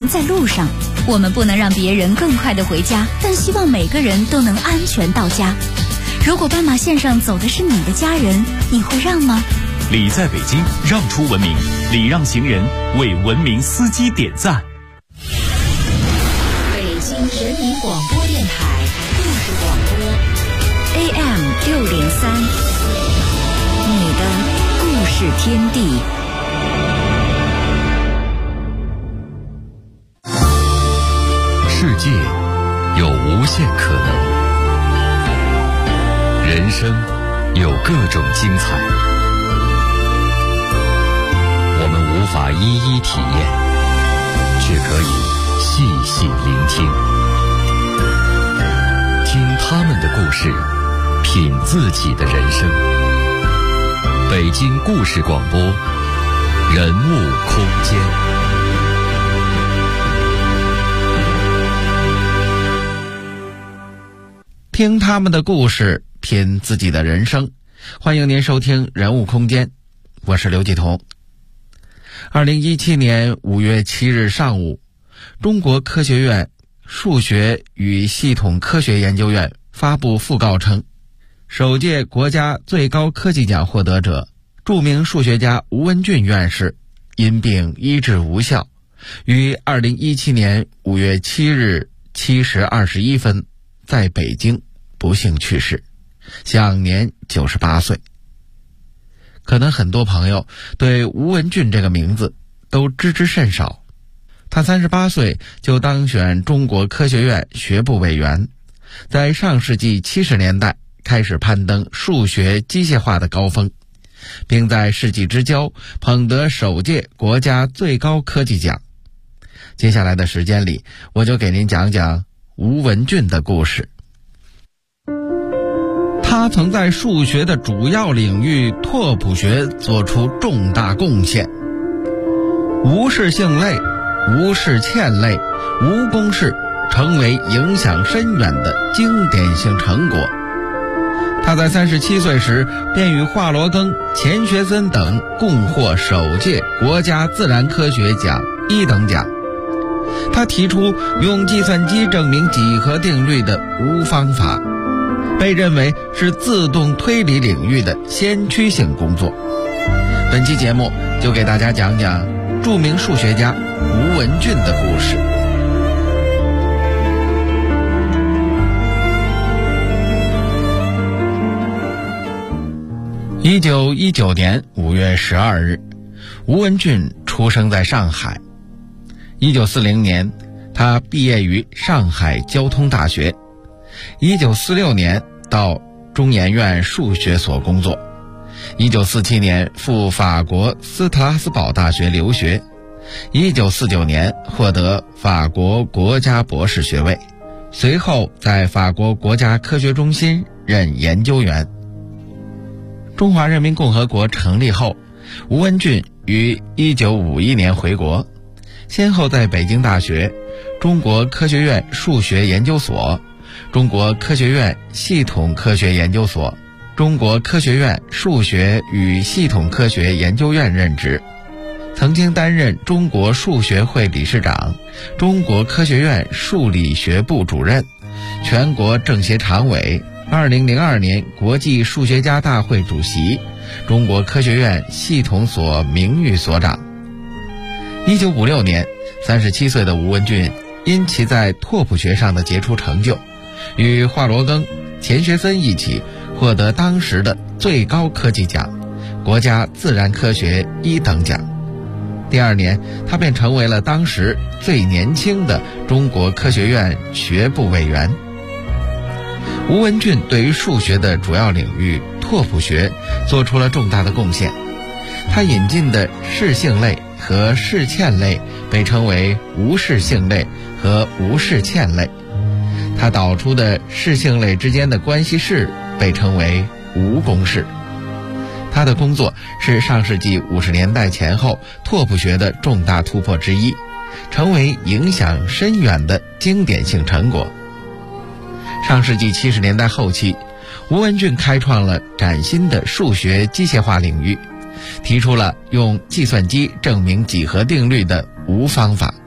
在路上。我们不能让别人更快地回家，但希望每个人都能安全到家。如果斑马线上走的是你的家人，你会让吗？ 礼在北京，让出文明，礼让行人，为文明司机点赞。 北京人民广播电台故事广播 AM 603，你的故事天地。 世界有无限可能，人生有各种精彩，我们无法一一体验，却可以细细聆听，听他们的故事，品自己的人生。北京故事广播，人物空间。 听他们的故事，品自己的人生。欢迎您收听人物空间，我是刘继彤。2017年5月7日上午，中国科学院数学与系统科学研究院发布讣告称，首届国家最高科技奖获得者著名数学家吴文俊院士因病医治无效，于2017年5月7日7时21分在北京不幸去世，享年98岁。可能很多朋友对吴文俊这个名字都知之甚少。他38岁就当选中国科学院学部委员，在上世纪70年代开始攀登数学机械化的高峰，并在世纪之交捧得首届国家最高科技奖。接下来的时间里，我就给您讲讲吴文俊的故事。他曾在数学的主要领域拓扑学做出重大贡献，无式性类、无式嵌类、无公式成为影响深远的经典性成果。他在37岁时便与华罗庚、钱学森等共获首届国家自然科学奖1等奖。他提出用计算机证明几何定律的无方法，被认为是自动推理领域的先驱性工作。本期节目就给大家讲讲著名数学家吴文俊的故事。1919年5月12日，吴文俊出生在上海。1940年，他毕业于上海交通大学。1946年到中研院数学所工作。1947年赴法国斯特拉斯堡大学留学。1949年获得法国国家博士学位，随后在法国国家科学中心任研究员。中华人民共和国成立后，吴文俊于1951年回国，先后在北京大学、中国科学院数学研究所、中国科学院系统科学研究所、中国科学院数学与系统科学研究院任职，曾经担任中国数学会理事长、中国科学院数理学部主任、全国政协常委、2002年国际数学家大会主席、中国科学院系统所名誉所长。1956年，37岁的吴文俊因其在拓扑学上的杰出成就，与华罗庚、钱学森一起获得当时的最高科技奖——国家自然科学1等奖。第二年，他便成为了当时最年轻的中国科学院学部委员。吴文俊对于数学的主要领域拓扑学做出了重大的贡献。他引进的式性类和式嵌类被称为无式性类和无式嵌类，他导出的式性类之间的关系式被称为无公式。他的工作是上世纪50年代前后拓扑学的重大突破之一，成为影响深远的经典性成果。上世纪70年代后期，吴文俊开创了崭新的数学机械化领域，提出了用计算机证明几何定律的无方法，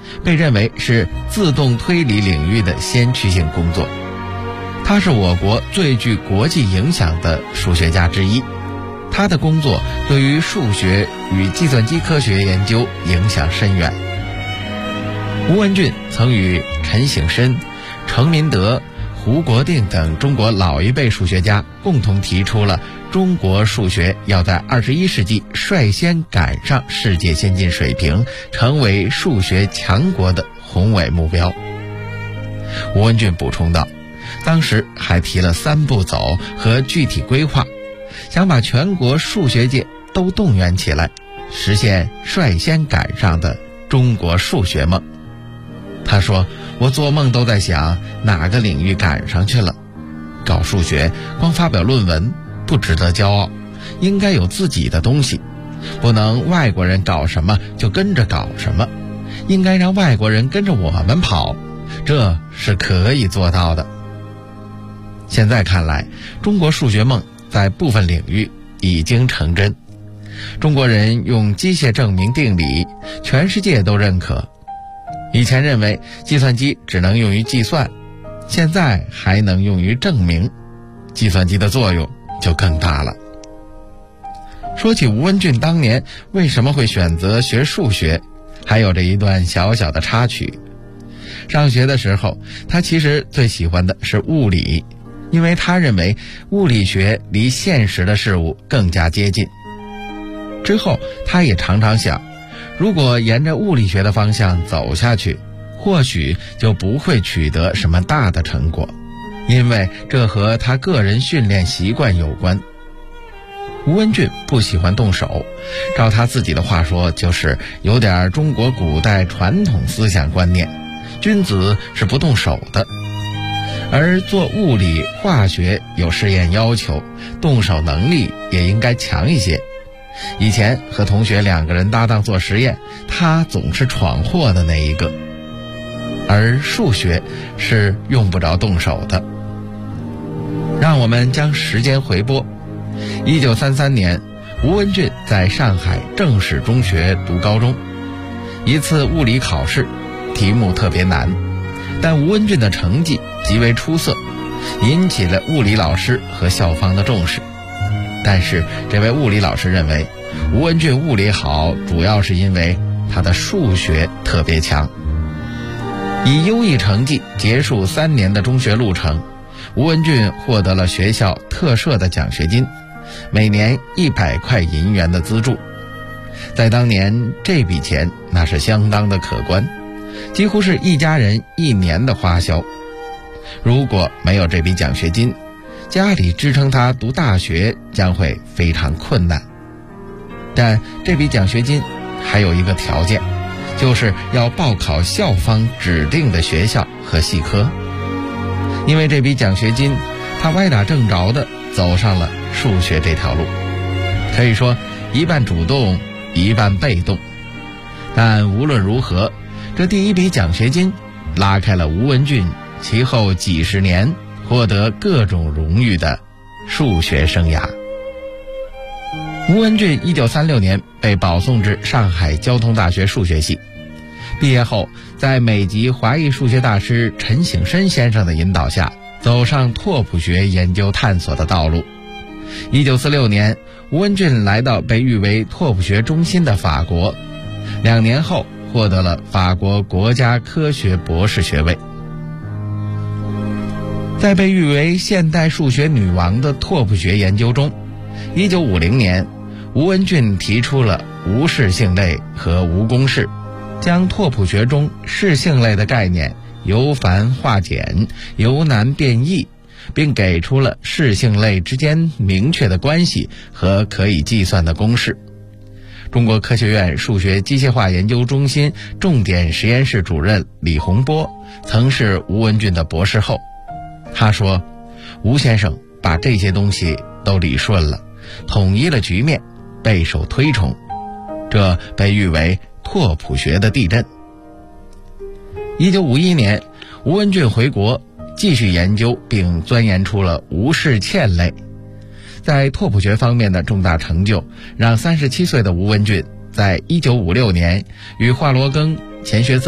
被认为是自动推理领域的先驱性工作。他是我国最具国际影响的数学家之一，他的工作对于数学与计算机科学研究影响深远。吴文俊曾与陈省身、程明德、胡国定等中国老一辈数学家共同提出了中国数学要在21世纪率先赶上世界先进水平，成为数学强国的宏伟目标。吴文俊补充道，当时还提了3步走和具体规划，想把全国数学界都动员起来，实现率先赶上的中国数学梦。他说，我做梦都在想哪个领域赶上去了。搞数学光发表论文不值得骄傲，应该有自己的东西，不能外国人搞什么就跟着搞什么，应该让外国人跟着我们跑，这是可以做到的。现在看来，中国数学梦在部分领域已经成真。中国人用机械证明定理，全世界都认可。以前认为计算机只能用于计算，现在还能用于证明，计算机的作用就更大了。说起吴文俊当年为什么会选择学数学，还有着一段小小的插曲。上学的时候，他其实最喜欢的是物理，因为他认为物理学离现实的事物更加接近。之后他也常常想，如果沿着物理学的方向走下去，或许就不会取得什么大的成果，因为这和他个人训练习惯有关。吴文俊不喜欢动手，照他自己的话说，就是有点中国古代传统思想观念，君子是不动手的。而做物理化学有试验要求，动手能力也应该强一些。以前和同学2个人搭档做实验，他总是闯祸的那一个。而数学是用不着动手的。让我们将时间回拨，1933年，吴文俊在上海正史中学读高中。一次物理考试，题目特别难，但吴文俊的成绩极为出色，引起了物理老师和校方的重视。但是这位物理老师认为，吴文俊物理好主要是因为他的数学特别强。以优异成绩结束3年的中学路程，吴文俊获得了学校特设的奖学金，每年100块银元的资助。在当年，这笔钱那是相当的可观，几乎是一家人1年的花销。如果没有这笔奖学金，家里支撑他读大学将会非常困难。但这笔奖学金还有一个条件，就是要报考校方指定的学校和系科。因为这笔奖学金，他歪打正着地走上了数学这条路，可以说一半主动一半被动。但无论如何，这第一笔奖学金拉开了吴文俊其后几十年获得各种荣誉的数学生涯。吴文俊1936年被保送至上海交通大学数学系，毕业后在美籍华裔数学大师陈省身先生的引导下，走上拓扑学研究探索的道路。1946年，吴文俊来到被誉为拓扑学中心的法国，2年后获得了法国国家科学博士学位。在被誉为现代数学女王的拓扑学研究中，1950年，吴文俊提出了无视性类和无公式，将拓扑学中视性类的概念由繁化简，由难变易，并给出了视性类之间明确的关系和可以计算的公式。中国科学院数学机械化研究中心重点实验室主任李洪波曾是吴文俊的博士后。他说，吴先生把这些东西都理顺了，统一了局面，备受推崇，这被誉为拓扑学的地震。1951年，吴文俊回国继续研究并钻研出了无视嵌类。在拓扑学方面的重大成就，让37岁的吴文俊在1956年与华罗庚、钱学森、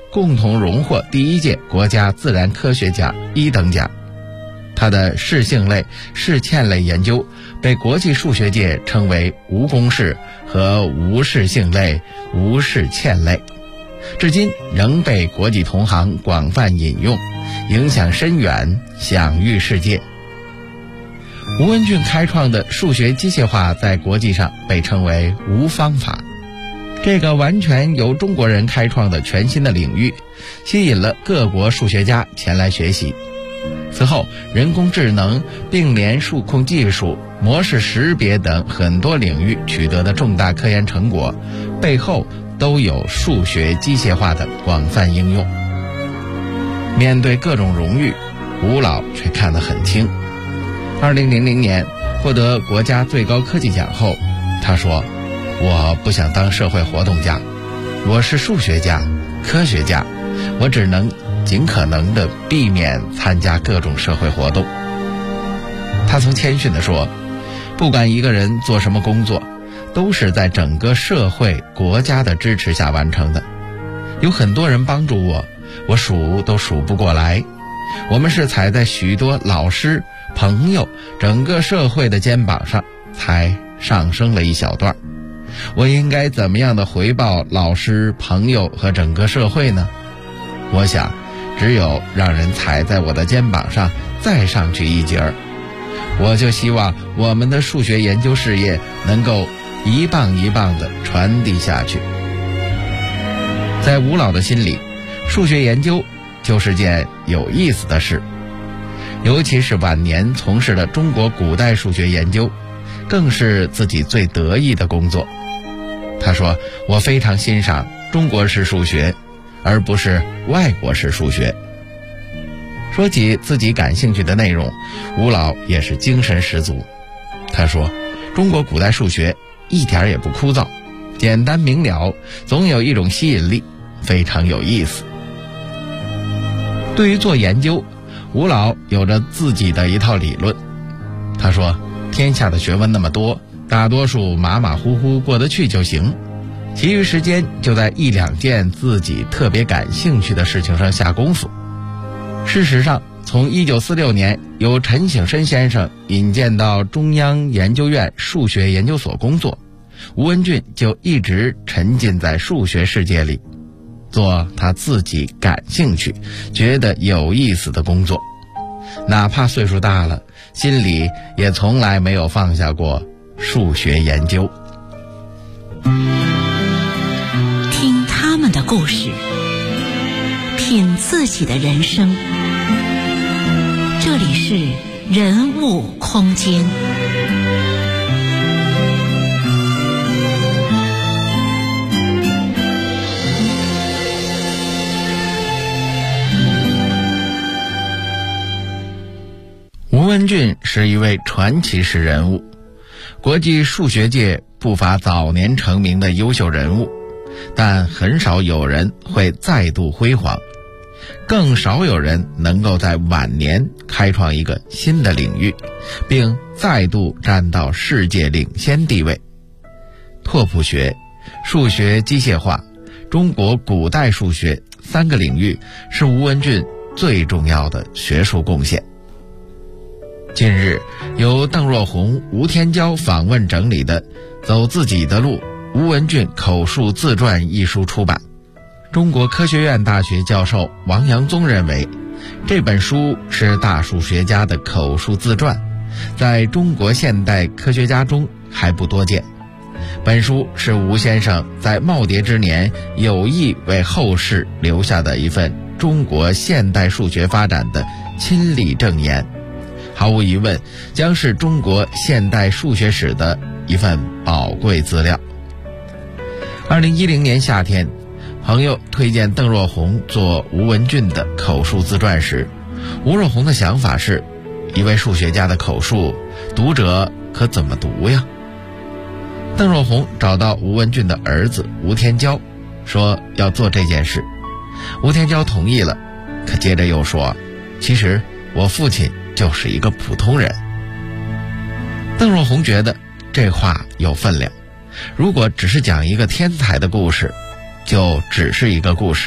共同荣获第1届国家自然科学奖1等奖。他的适性类、适欠类研究被国际数学界称为无公式和无适性类、无适欠类，至今仍被国际同行广泛引用，影响深远，享誉世界。吴文俊开创的数学机械化在国际上被称为无方法，这个完全由中国人开创的全新的领域，吸引了各国数学家前来学习。此后，人工智能、并联数控技术、模式识别等很多领域取得的重大科研成果，背后都有数学机械化的广泛应用。面对各种荣誉，吴老却看得很轻。2000年获得国家最高科技奖后，他说：“我不想当社会活动家，我是数学家、科学家，我只能尽可能地避免参加各种社会活动。”他曾谦逊地说：“不管一个人做什么工作，都是在整个社会、国家的支持下完成的。有很多人帮助我，我数都数不过来。我们是踩在许多老师、朋友、整个社会的肩膀上，才上升了一小段。我应该怎么样的回报老师、朋友和整个社会呢？我想，只有让人踩在我的肩膀上，再上去一截儿。我就希望我们的数学研究事业能够一棒一棒地传递下去。”在吴老的心里，数学研究就是件有意思的事，尤其是晚年从事了中国古代数学研究，更是自己最得意的工作。他说：“我非常欣赏中国式数学，而不是外国式数学。”说起自己感兴趣的内容，吴老也是精神十足。他说：“中国古代数学一点也不枯燥，简单明了，总有一种吸引力，非常有意思。”对于做研究，吴老有着自己的一套理论。他说：“天下的学问那么多，大多数马马虎虎过得去就行，其余时间就在1、2件自己特别感兴趣的事情上下功夫。”事实上，从1946年由陈省身先生引荐到中央研究院数学研究所工作，吴文俊就一直沉浸在数学世界里，做他自己感兴趣、觉得有意思的工作。哪怕岁数大了，心里也从来没有放下过数学研究。 听他们的故事，品自己的人生。这里是人物空间。 吴文俊是一位传奇式人物，国际数学界不乏早年成名的优秀人物，但很少有人会再度辉煌，更少有人能够在晚年开创一个新的领域，并再度站到世界领先地位。拓扑学、数学机械化、中国古代数学3个领域是吴文俊最重要的学术贡献。近日，由邓若红、吴天娇访问整理的《走自己的路：吴文俊口述自传》一书出版。中国科学院大学教授王阳宗认为，这本书是大数学家的口述自传，在中国现代科学家中还不多见。本书是吴先生在耄耋之年有意为后世留下的一份中国现代数学发展的亲历证言，毫无疑问将是中国现代数学史的一份宝贵资料。2010年夏天，朋友推荐邓若红做吴文俊的口述自传时，吴若红的想法是，一位数学家的口述，读者可怎么读呀？邓若红找到吴文俊的儿子吴天娇，说要做这件事。吴天娇同意了，可接着又说，其实我父亲就是一个普通人。邓若红觉得这话有分量，如果只是讲一个天才的故事，就只是一个故事，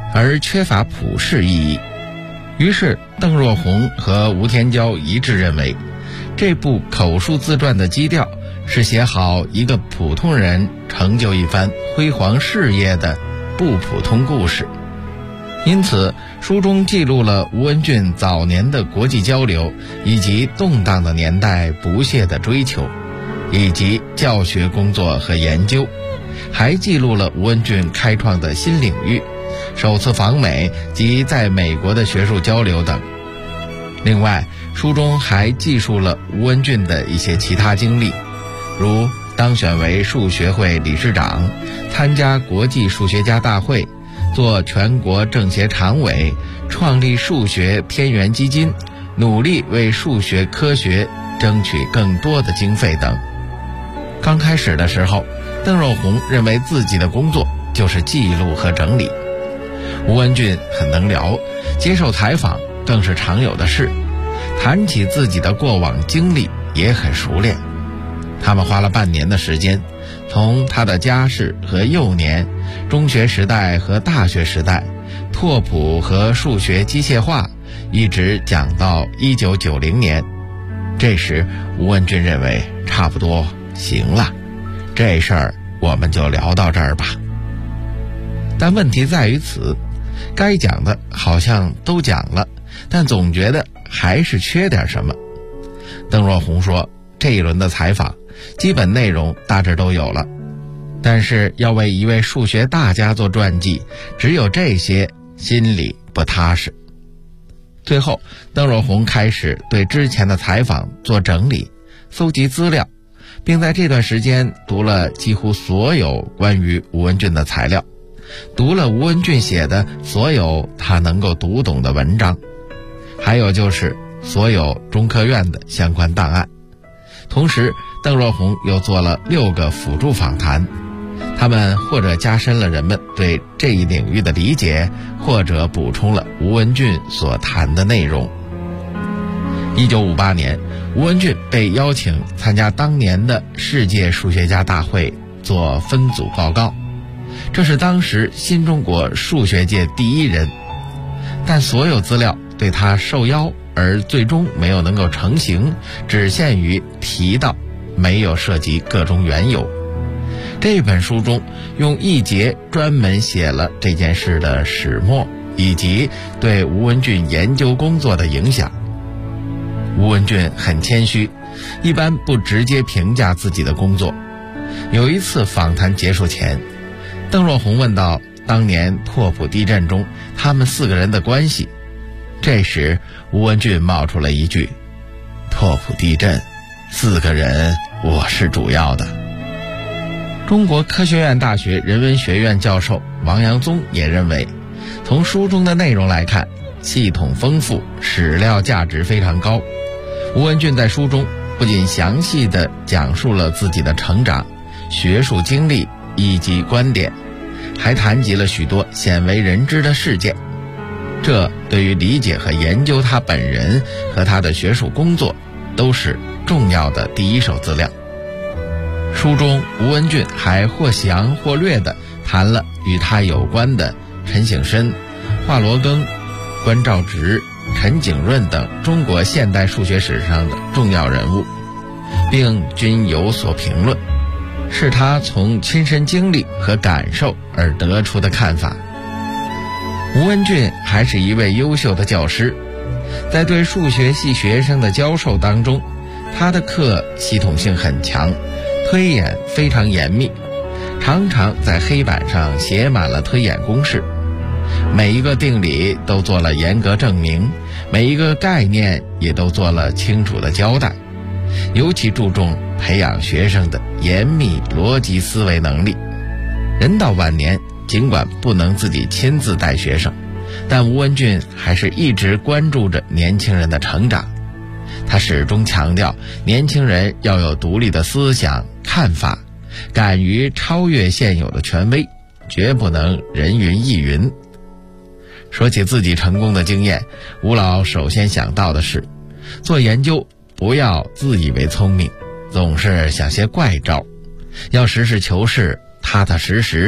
而缺乏普世意义。于是邓若红和吴天娇一致认为，这部口述自传的基调是写好一个普通人成就一番辉煌事业的不普通故事。因此书中记录了吴文俊早年的国际交流，以及动荡的年代不懈的追求，以及教学工作和研究，还记录了吴文俊开创的新领域，首次访美及在美国的学术交流等。另外书中还记述了吴文俊的一些其他经历，如当选为数学会理事长，参加国际数学家大会，做全国政协常委，创立数学天元基金，努力为数学科学争取更多的经费等。刚开始的时候，邓若红认为自己的工作就是记录和整理。吴文俊很能聊，接受采访更是常有的事，谈起自己的过往经历也很熟练。他们花了半年的时间，从他的家世和幼年、中学时代和大学时代、拓扑和数学机械化，一直讲到1990年。这时吴文俊认为差不多行了，这事儿我们就聊到这儿吧。但问题在于此，该讲的好像都讲了，但总觉得还是缺点什么。邓若红说，这一轮的采访基本内容大致都有了，但是要为一位数学大家做传记，只有这些心里不踏实。最后邓若红开始对之前的采访做整理，搜集资料，并在这段时间读了几乎所有关于吴文俊的材料，读了吴文俊写的所有他能够读懂的文章，还有就是所有中科院的相关档案。同时邓若红又做了6个辅助访谈，他们或者加深了人们对这一领域的理解，或者补充了吴文俊所谈的内容。1958年，吴文俊被邀请参加当年的世界数学家大会做分组报告，这是当时新中国数学界第一人，但所有资料对他受邀而最终没有能够成型，只限于提到，没有涉及各种缘由。这本书中用1节专门写了这件事的始末，以及对吴文俊研究工作的影响。吴文俊很谦虚，一般不直接评价自己的工作。有一次访谈结束前，邓若红问到当年拓扑地震中他们4个人的关系，这时吴文俊冒出了一句，拓扑地震4个人我是主要的。中国科学院大学人文学院教授王阳宗也认为，从书中的内容来看，系统丰富，史料价值非常高。吴文俊在书中不仅详细地讲述了自己的成长、学术经历以及观点，还谈及了许多鲜为人知的事件，这对于理解和研究他本人和他的学术工作都是重要的第一手资料。书中吴文俊还或详或略地谈了与他有关的陈省身、华罗庚、关兆直、陈景润等中国现代数学史上的重要人物，并均有所评论，是他从亲身经历和感受而得出的看法。吴文俊还是一位优秀的教师，在对数学系学生的教授当中，他的课系统性很强，推演非常严密，常常在黑板上写满了推演公式，每一个定理都做了严格证明，每一个概念也都做了清楚的交代，尤其注重培养学生的严密逻辑思维能力。人到晚年，尽管不能自己亲自带学生，但吴文俊还是一直关注着年轻人的成长。他始终强调年轻人要有独立的思想看法，敢于超越现有的权威，绝不能人云亦云。说起自己成功的经验，吴老首先想到的是，做研究不要自以为聪明，总是想些怪招，要实事求是，踏踏实实，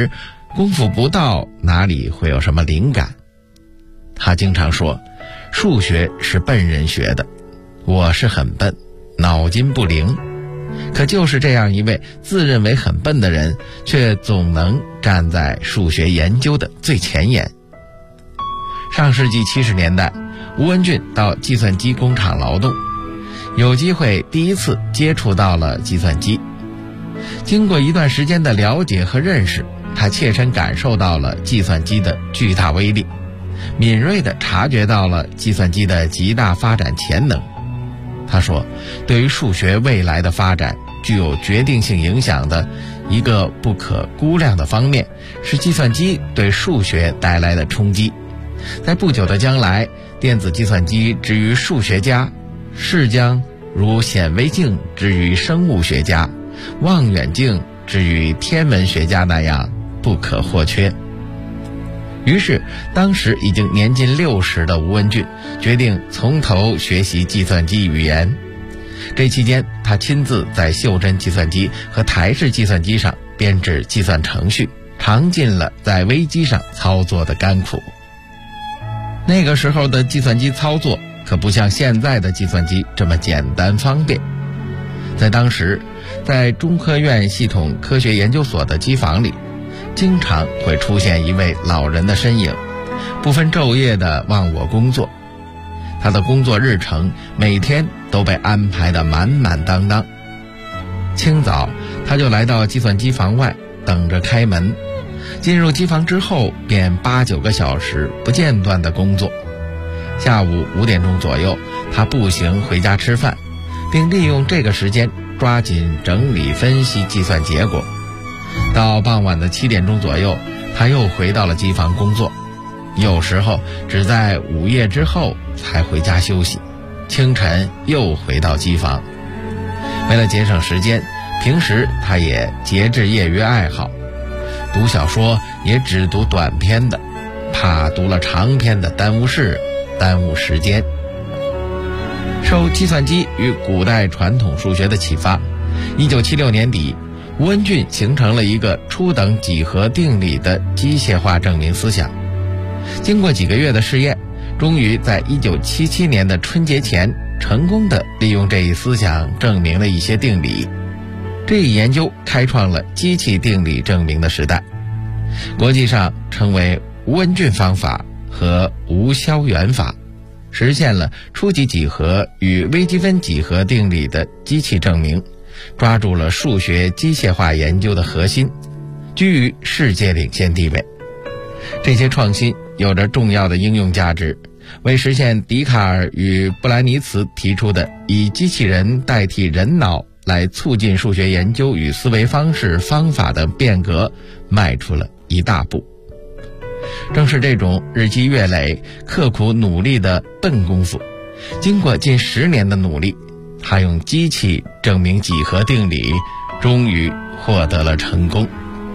功夫不到，哪里会有什么灵感？他经常说，数学是笨人学的，我是很笨，脑筋不灵。可就是这样一位自认为很笨的人，却总能站在数学研究的最前沿。上世纪70年代，吴文俊到计算机工厂劳动，有机会第一次接触到了计算机。经过一段时间的了解和认识，他切身感受到了计算机的巨大威力，敏锐地察觉到了计算机的极大发展潜能。他说，对于数学未来的发展具有决定性影响的一个不可估量的方面，是计算机对数学带来的冲击。在不久的将来，电子计算机之于数学家，是将如显微镜之于生物学家，望远镜之于天文学家那样不可或缺。于是当时已经年近60的吴文俊决定从头学习计算机语言。这期间，他亲自在袖珍计算机和台式计算机上编制计算程序，尝尽了在微机上操作的甘苦。那个时候的计算机操作可不像现在的计算机这么简单方便。在当时，在中科院系统科学研究所的机房里，经常会出现一位老人的身影，不分昼夜地忘我工作。他的工作日程每天都被安排得满满当当。清早他就来到计算机房外等着开门，进入机房之后便8、9个小时不间断地工作。下午5点钟左右，他步行回家吃饭，并利用这个时间抓紧整理分析计算结果。到傍晚的7点钟左右，他又回到了机房工作，有时候只在午夜之后才回家休息，清晨又回到机房。为了节省时间，平时他也节制业余爱好，读小说也只读短篇的，怕读了长篇的耽误事，耽误时间。受计算机与古代传统数学的启发，1976年底，吴文俊形成了一个初等几何定理的机械化证明思想。经过几个月的试验，终于在1977年的春节前成功地利用这一思想证明了一些定理。这一研究开创了机器定理证明的时代，国际上称为吴文俊方法和吴萧远法，实现了初级几何与微积分几何定理的机器证明，抓住了数学机械化研究的核心，居于世界领先地位。这些创新有着重要的应用价值，为实现笛卡尔与布兰尼茨提出的以机器人代替人脑来促进数学研究与思维方式方法的变革迈出了一大步。正是这种日积月累、刻苦努力的笨功夫，经过近10年的努力，他用机器证明几何定理，终于获得了成功。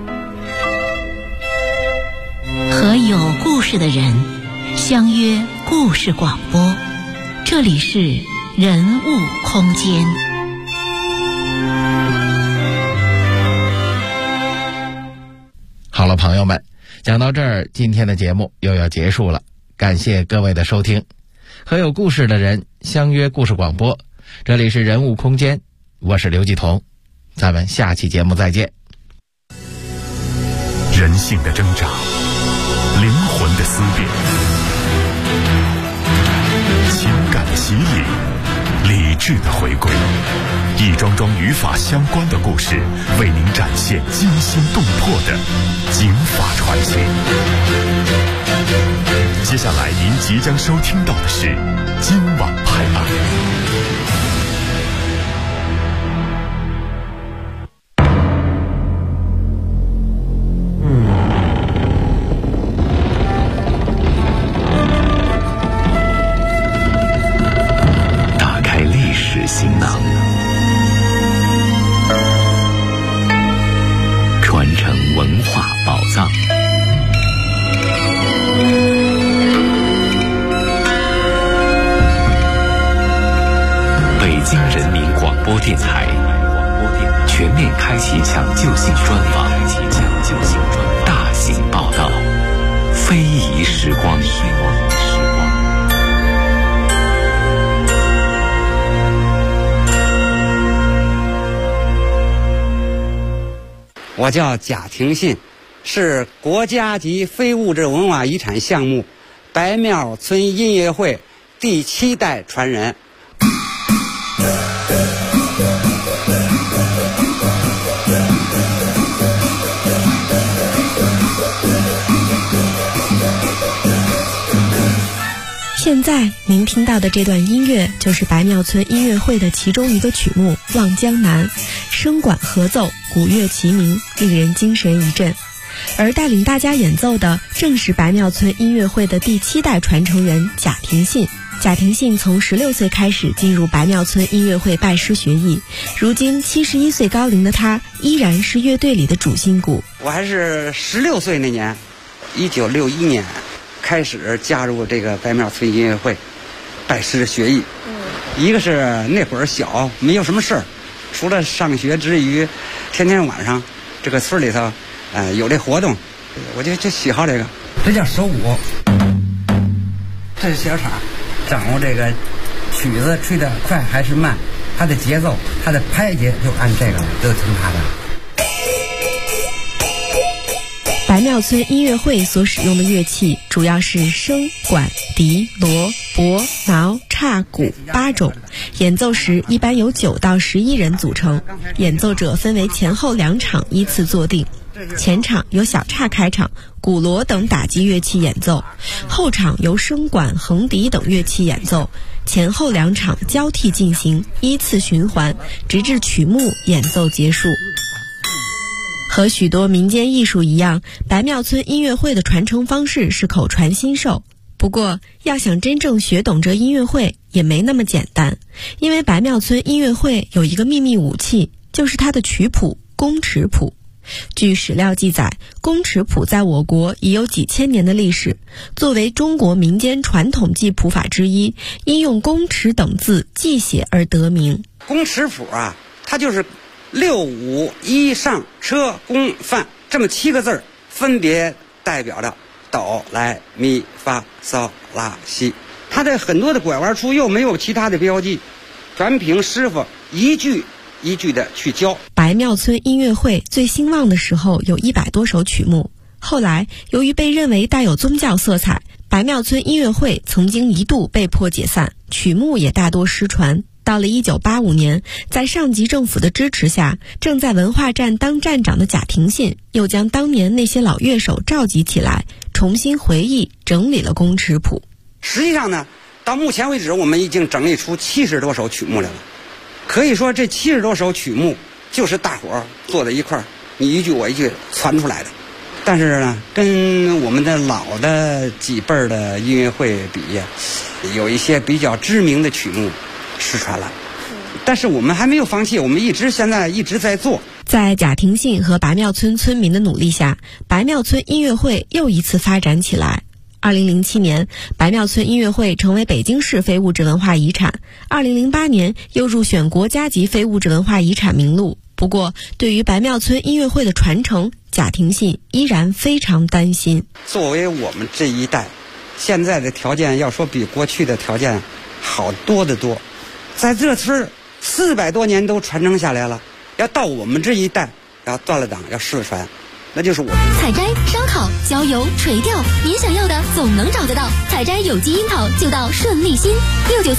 和有故事的人相约故事广播，这里是人物空间。 好了，朋友们，讲到这儿，今天的节目又要结束了，感谢各位的收听。和有故事的人相约故事广播，这里是人物空间，我是刘继彤，咱们下期节目再见。 人性的挣扎，灵魂的思辨，情感的洗礼，理智的回归，一桩桩与法相关的故事，为您展现惊心动魄的警法传奇。接下来您即将收听到的是今晚拍案。打开历史行囊，传承文化宝藏。北京人民广播电台全面开启抢救性专访，大型非遗时光。 我叫贾廷信，是国家级非物质文化遗产项目白庙村音乐会第7代传人。 现在您听到的这段音乐就是白庙村音乐会的其中一个曲目《望江南》，声管合奏，鼓乐齐鸣，令人精神一振。而带领大家演奏的正是白庙村音乐会的第7代传承人贾廷信。贾廷信从16岁开始进入白庙村音乐会拜师学艺，如今71岁高龄的他依然是乐队里的主心骨。 我还是16岁那年，1961年开始加入这个白庙村音乐会，拜师学艺。一个是那会儿小，没有什么事儿，除了上学之余，天天晚上这个村里头，有这活动，我就喜好这个。这叫手鼓，这是小场，掌握这个曲子吹得快还是慢，它的节奏，它的拍节就按这个都听它的。 白庙村音乐会所使用的乐器主要是笙、管、笛、锣、钹、挠、叉、鼓8种，演奏时一般由9到11人组成，演奏者分为前后2场依次坐定。前场由小叉开场，鼓锣等打击乐器演奏，后场由笙管、横笛等乐器演奏，前后2场交替进行，依次循环，直至曲目演奏结束。和许多民间艺术一样，白庙村音乐会的传承方式是口传心授。不过，要想真正学懂这音乐会也没那么简单，因为白庙村音乐会有一个秘密武器，就是它的曲谱——宫尺谱。据史料记载，宫尺谱在我国已有几千年的历史，作为中国民间传统记谱法之一，因用宫尺等字记写而得名。 宫尺谱啊，它就是6、5、1上车宫范这么7个字，分别代表着哆来咪发嗦拉西。它的很多的拐弯处又没有其他的标记，全凭师傅一句一句的去教。 白庙村音乐会最兴旺的时候有100多首曲目，后来由于被认为带有宗教色彩，白庙村音乐会曾经一度被迫解散，曲目也大多失传。到了1985年，在上级政府的支持下，正在文化站当站长的贾廷信又将当年那些老乐手召集起来，重新回忆整理了宫尺谱。 实际上呢，到目前为止我们已经整理出70多首曲目来了。可以说这70多首曲目就是大伙儿坐在一块儿，你一句我一句传出来的。但是呢，跟我们的老的几辈儿的音乐会比，有一些比较知名的曲目失传了，但是我们还没有放弃，我们现在一直在做。 在贾廷信和白庙村村民的努力下，白庙村音乐会又一次发展起来。2007年，白庙村音乐会成为北京市非物质文化遗产，2008年又入选国家级非物质文化遗产名录。不过，对于白庙村音乐会的传承，贾廷信依然非常担心。 作为我们这一代，现在的条件要说比过去的条件好多得多。在这村400多年都传承下来了，要到我们这一代要断了档，要失传，那就是我们。 采摘、烧烤、浇油、垂钓，您想要的总能找得到。采摘有机樱桃就到顺利新69